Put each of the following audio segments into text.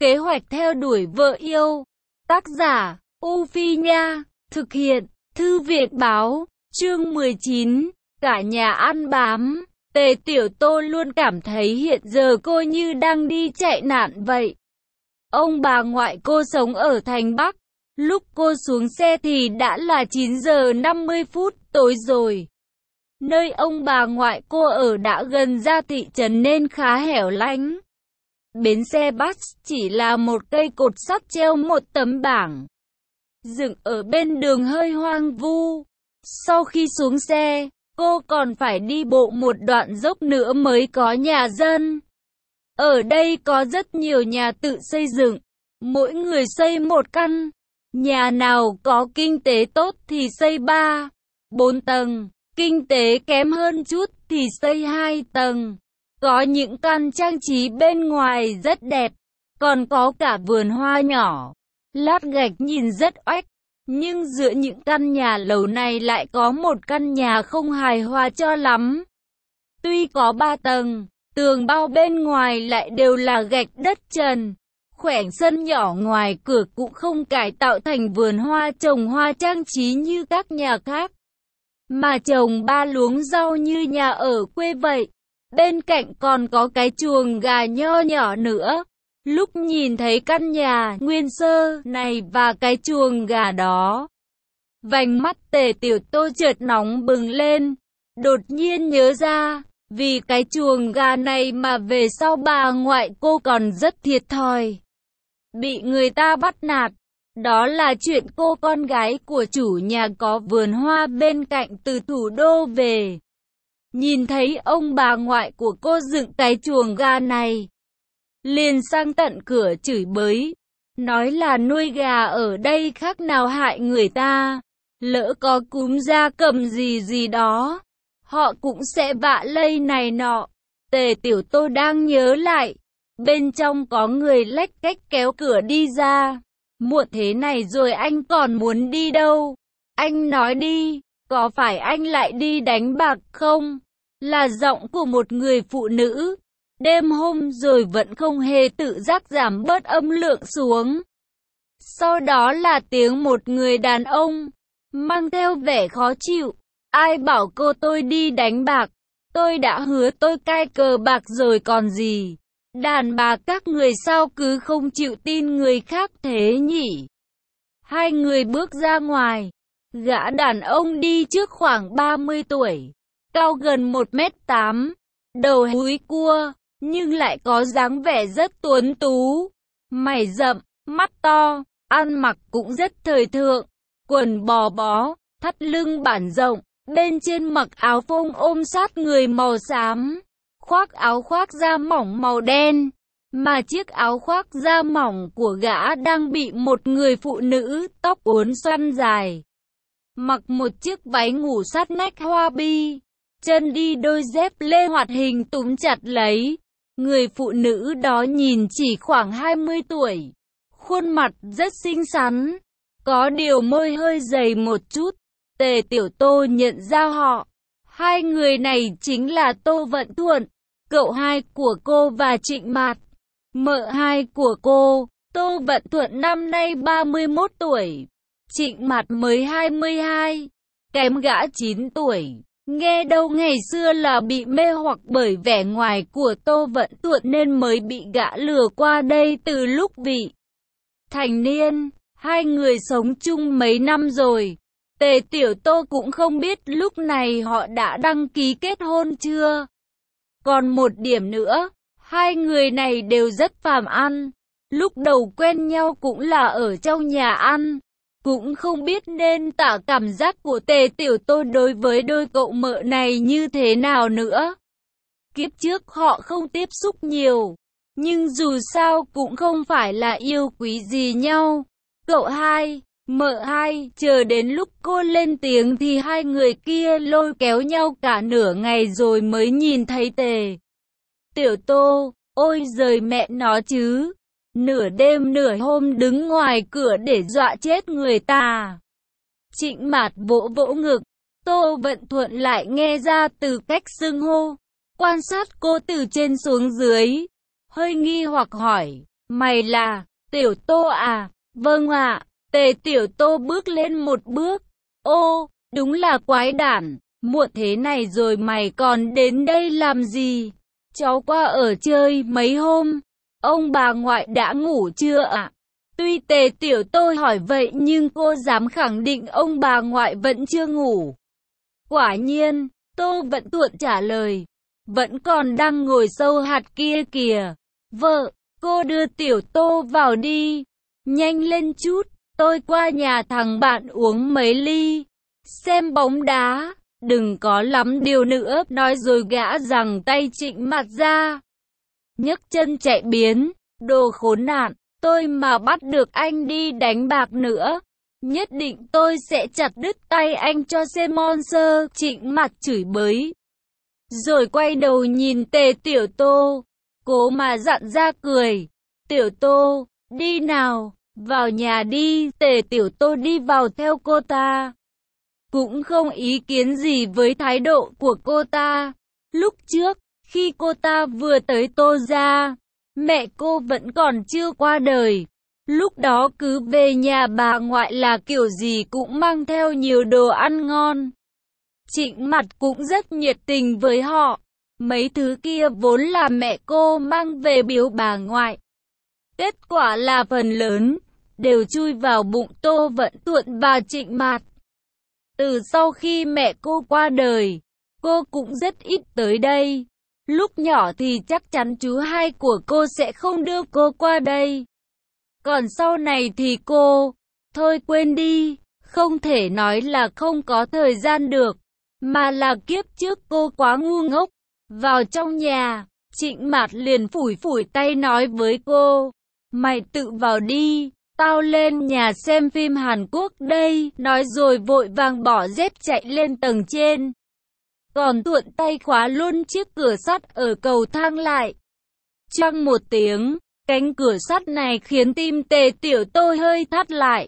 Kế hoạch theo đuổi vợ yêu. Tác giả, U Phi Nha. Thực hiện, Thư viện Báo. Chương 19. Cả nhà ăn bám. Tề Tiểu Tô luôn cảm thấy hiện giờ cô như đang đi chạy nạn vậy. Ông bà ngoại cô sống ở thành Bắc. Lúc cô xuống xe thì đã là 9 giờ 50 phút tối rồi. Nơi ông bà ngoại cô ở đã gần ra thị trấn nên khá hẻo lánh. Bến xe bus chỉ là một cây cột sắt treo một tấm bảng dựng ở bên đường hơi hoang vu. Sau khi xuống xe, cô còn phải đi bộ một đoạn dốc nữa mới có nhà dân. Ở đây có rất nhiều nhà tự xây dựng, mỗi người xây một căn. Nhà nào có kinh tế tốt thì xây 3, 4 tầng, kinh tế kém hơn chút thì xây 2 tầng. Có những căn trang trí bên ngoài rất đẹp, còn có cả vườn hoa nhỏ, lát gạch nhìn rất oách. Nhưng giữa những căn nhà lầu này lại có một căn nhà không hài hòa cho lắm. Tuy có 3 tầng, tường bao bên ngoài lại đều là gạch đất trần. Khoảnh sân nhỏ ngoài cửa cũng không cải tạo thành vườn hoa trồng hoa trang trí như các nhà khác, mà trồng 3 luống rau như nhà ở quê vậy. Bên cạnh còn có cái chuồng gà nho nhỏ nữa. Lúc nhìn thấy căn nhà nguyên sơ này và cái chuồng gà đó, vành mắt Tề Tiểu Tô chợt nóng bừng lên. Đột nhiên nhớ ra, vì cái chuồng gà này mà về sau bà ngoại cô còn rất thiệt thòi, bị người ta bắt nạt. Đó là chuyện cô con gái của chủ nhà có vườn hoa bên cạnh từ thủ đô về. Nhìn thấy ông bà ngoại của cô dựng cái chuồng gà này, liền sang tận cửa chửi bới, nói là nuôi gà ở đây khác nào hại người ta. Lỡ có cúm gia cầm gì gì đó, họ cũng sẽ vạ lây này nọ. Tề Tiểu Tô đang nhớ lại, bên trong có người lách cách kéo cửa đi ra. Muộn thế này rồi anh còn muốn đi đâu? Anh nói đi, có phải anh lại đi đánh bạc không? Là giọng của một người phụ nữ. Đêm hôm rồi vẫn không hề tự giác giảm bớt âm lượng xuống. Sau đó là tiếng một người đàn ông, mang theo vẻ khó chịu. Ai bảo cô tôi đi đánh bạc? Tôi đã hứa tôi cai cờ bạc rồi còn gì. Đàn bà các người sao cứ không chịu tin người khác thế nhỉ? Hai người bước ra ngoài. Gã đàn ông đi trước khoảng 30 tuổi, cao gần 1m8, đầu húi cua, nhưng lại có dáng vẻ rất tuấn tú. Mày rậm, mắt to, ăn mặc cũng rất thời thượng, quần bò bó, thắt lưng bản rộng, bên trên mặc áo phông ôm sát người màu xám, khoác áo khoác da mỏng màu đen, mà chiếc áo khoác da mỏng của gã đang bị một người phụ nữ tóc uốn xoăn dài, mặc một chiếc váy ngủ sát nách hoa bi, chân đi đôi dép lê hoạt hình túm chặt lấy. Người phụ nữ đó nhìn chỉ khoảng 20 tuổi, khuôn mặt rất xinh xắn, có điều môi hơi dày một chút. Tề Tiểu Tô nhận ra họ. Hai người này chính là Tô Vận Thuận, cậu hai của cô, và Trịnh Mạt, mợ hai của cô. Tô Vận Thuận năm nay 31 tuổi, Trịnh Mạt mới 22, kém gã 9 tuổi. Nghe đâu ngày xưa là bị mê hoặc bởi vẻ ngoài của Tô Vận Thuận nên mới bị gã lừa qua đây từ lúc vị thành niên. Hai người sống chung mấy năm rồi. Tề Tiểu Tô cũng không biết lúc này họ đã đăng ký kết hôn chưa. Còn một điểm nữa, hai người này đều rất phàm ăn. Lúc đầu quen nhau cũng là ở trong nhà ăn. Cũng không biết nên tả cảm giác của Tề Tiểu Tô đối với đôi cậu mợ này như thế nào nữa. Kiếp trước họ không tiếp xúc nhiều, nhưng dù sao cũng không phải là yêu quý gì nhau. Cậu hai, mợ hai, chờ đến lúc cô lên tiếng thì hai người kia lôi kéo nhau cả nửa ngày rồi mới nhìn thấy Tề Tiểu Tô. Ôi giời mẹ nó chứ! Nửa đêm nửa hôm đứng ngoài cửa để dọa chết người ta. Trịnh Mạt vỗ vỗ ngực. Tô Vận Thuận lại nghe ra từ cách xưng hô, quan sát cô từ trên xuống dưới, hơi nghi hoặc hỏi, Mày là Tiểu Tô à? Vâng ạ. Tề Tiểu Tô bước lên một bước. Ô, đúng là quái đản, muộn thế này rồi mày còn đến đây làm gì? Cháu qua ở chơi mấy hôm. Ông bà ngoại đã ngủ chưa ạ? Tuy Tề Tiểu Tô hỏi vậy nhưng cô dám khẳng định ông bà ngoại vẫn chưa ngủ. Quả nhiên, Tô Vận Tuộn trả lời. Vẫn còn đang ngồi sâu hạt kia kìa. Vợ, cô đưa Tiểu Tô vào đi. Nhanh lên chút, tôi qua nhà thằng bạn uống mấy ly. Xem bóng đá, đừng có lắm điều nữa. Nói rồi gã giằng tay Trịnh Mạt ra. Nhấc chân chạy biến. Đồ khốn nạn, tôi mà bắt được anh đi đánh bạc nữa, nhất định tôi sẽ chặt đứt tay anh cho xem monster. Trịnh Mạt chửi bới. Rồi quay đầu nhìn Tề Tiểu Tô. Cố mà dặn ra cười. Tiểu Tô, đi nào, vào nhà đi. Tề Tiểu Tô đi vào theo cô ta. Cũng không ý kiến gì với thái độ của cô ta. Lúc trước, khi cô ta vừa tới Tô gia, mẹ cô vẫn còn chưa qua đời. Lúc đó cứ về nhà bà ngoại là kiểu gì cũng mang theo nhiều đồ ăn ngon. Trịnh Mạt cũng rất nhiệt tình với họ. Mấy thứ kia vốn là mẹ cô mang về biếu bà ngoại. Kết quả là phần lớn đều chui vào bụng Tô Vận Tuộn và Trịnh Mạt. Từ sau khi mẹ cô qua đời, cô cũng rất ít tới đây. Lúc nhỏ thì chắc chắn chú hai của cô sẽ không đưa cô qua đây. Còn sau này thì cô, thôi quên đi, không thể nói là không có thời gian được, mà là kiếp trước cô quá ngu ngốc. Vào trong nhà, Trịnh Mạt liền phủi phủi tay nói với cô, mày tự vào đi, tao lên nhà xem phim Hàn Quốc đây, nói rồi vội vàng bỏ dép chạy lên tầng trên. Còn Tuộn tay khóa luôn chiếc cửa sắt ở cầu thang lại. Choang một tiếng, cánh cửa sắt này khiến tim Tề Tiểu Tô hơi thắt lại.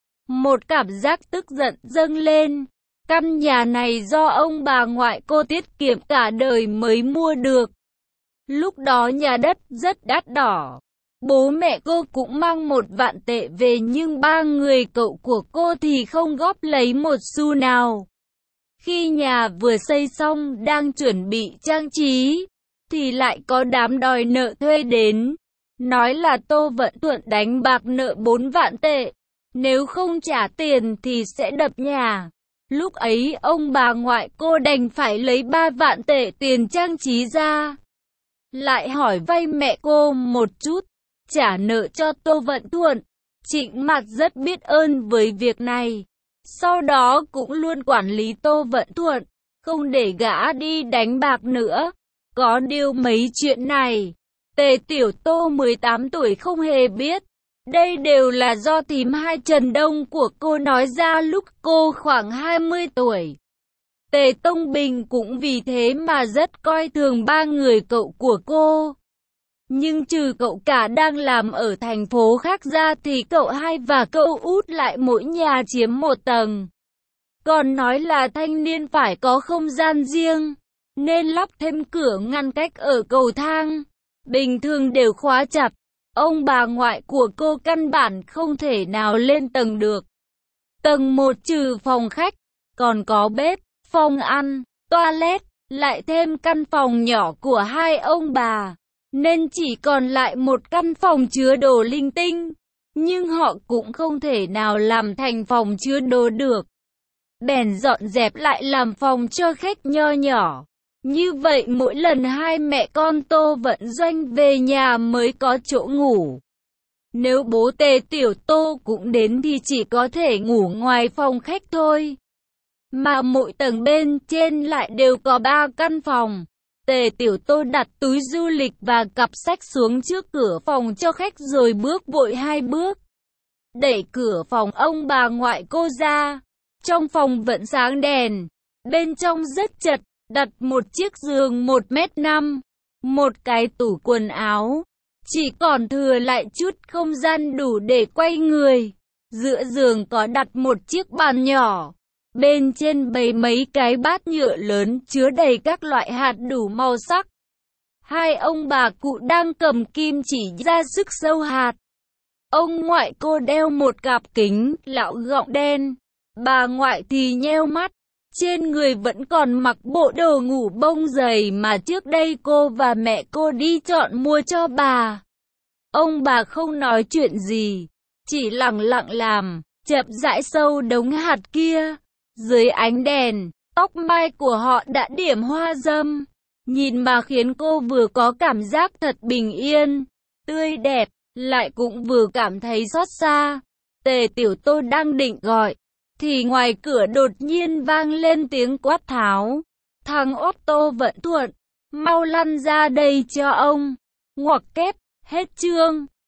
Một cảm giác tức giận dâng lên. Căn nhà này do ông bà ngoại cô tiết kiệm cả đời mới mua được. Lúc đó nhà đất rất đắt đỏ. Bố mẹ cô cũng mang 1.000 tệ về nhưng ba người cậu của cô thì không góp lấy một xu nào. Khi nhà vừa xây xong đang chuẩn bị trang trí, thì lại có đám đòi nợ thuê đến. Nói là Tô Vận Tuộn đánh bạc nợ 4.000 tệ. Nếu không trả tiền thì sẽ đập nhà. Lúc ấy ông bà ngoại cô đành phải lấy 3.000 tệ tiền trang trí ra. Lại hỏi vay mẹ cô một chút, trả nợ cho Tô Vận Tuộn. Trịnh Mạt rất biết ơn với việc này. Sau đó cũng luôn quản lý Tô Vận Tuộn, không để gã đi đánh bạc nữa. Có điều mấy chuyện này, Tề Tiểu Tô 18 tuổi không hề biết. Đây đều là do thím hai Trần Đông của cô nói ra lúc cô khoảng 20 tuổi. Tề Tông Bình cũng vì thế mà rất coi thường ba người cậu của cô. Nhưng trừ cậu cả đang làm ở thành phố khác ra thì cậu hai và cậu út lại mỗi nhà chiếm một tầng. Còn nói là thanh niên phải có không gian riêng, nên lắp thêm cửa ngăn cách ở cầu thang. Bình thường đều khóa chặt. Ông bà ngoại của cô căn bản không thể nào lên tầng được. Tầng 1 trừ phòng khách, còn có bếp, phòng ăn, toilet, lại thêm căn phòng nhỏ của hai ông bà. Nên chỉ còn lại một căn phòng chứa đồ linh tinh. Nhưng họ cũng không thể nào làm thành phòng chứa đồ được. Bèn dọn dẹp lại làm phòng cho khách nho nhỏ. Như vậy mỗi lần hai mẹ con Tô Vận Doanh về nhà mới có chỗ ngủ. Nếu bố Tề Tiểu Tô cũng đến thì chỉ có thể ngủ ngoài phòng khách thôi. Mà mỗi tầng bên trên lại đều có 3 căn phòng. Tề Tiểu Tô đặt túi du lịch và cặp sách xuống trước cửa phòng cho khách rồi bước vội 2 bước. Đẩy cửa phòng ông bà ngoại cô ra. Trong phòng vẫn sáng đèn. Bên trong rất chật, đặt một chiếc giường 1m5, một cái tủ quần áo. Chỉ còn thừa lại chút không gian đủ để quay người. Giữa giường có đặt một chiếc bàn nhỏ. Bên trên bày mấy cái bát nhựa lớn chứa đầy các loại hạt đủ màu sắc. Hai ông bà cụ đang cầm kim chỉ ra sức sâu hạt. Ông ngoại cô đeo một cặp kính lão gọng đen. Bà ngoại thì nheo mắt. Trên người vẫn còn mặc bộ đồ ngủ bông dày mà trước đây cô và mẹ cô đi chọn mua cho bà. Ông bà không nói chuyện gì, chỉ lặng lặng làm, chậm rãi sâu đống hạt kia. Dưới ánh đèn, tóc mai của họ đã điểm hoa râm. Nhìn mà khiến cô vừa có cảm giác thật bình yên, tươi đẹp, lại cũng vừa cảm thấy xót xa. Tề Tiểu Tô đang định gọi, thì ngoài cửa đột nhiên vang lên tiếng quát tháo. Thằng Otto Vận Thuận, mau lăn ra đây cho ông. Ngoặc kép, hết chương.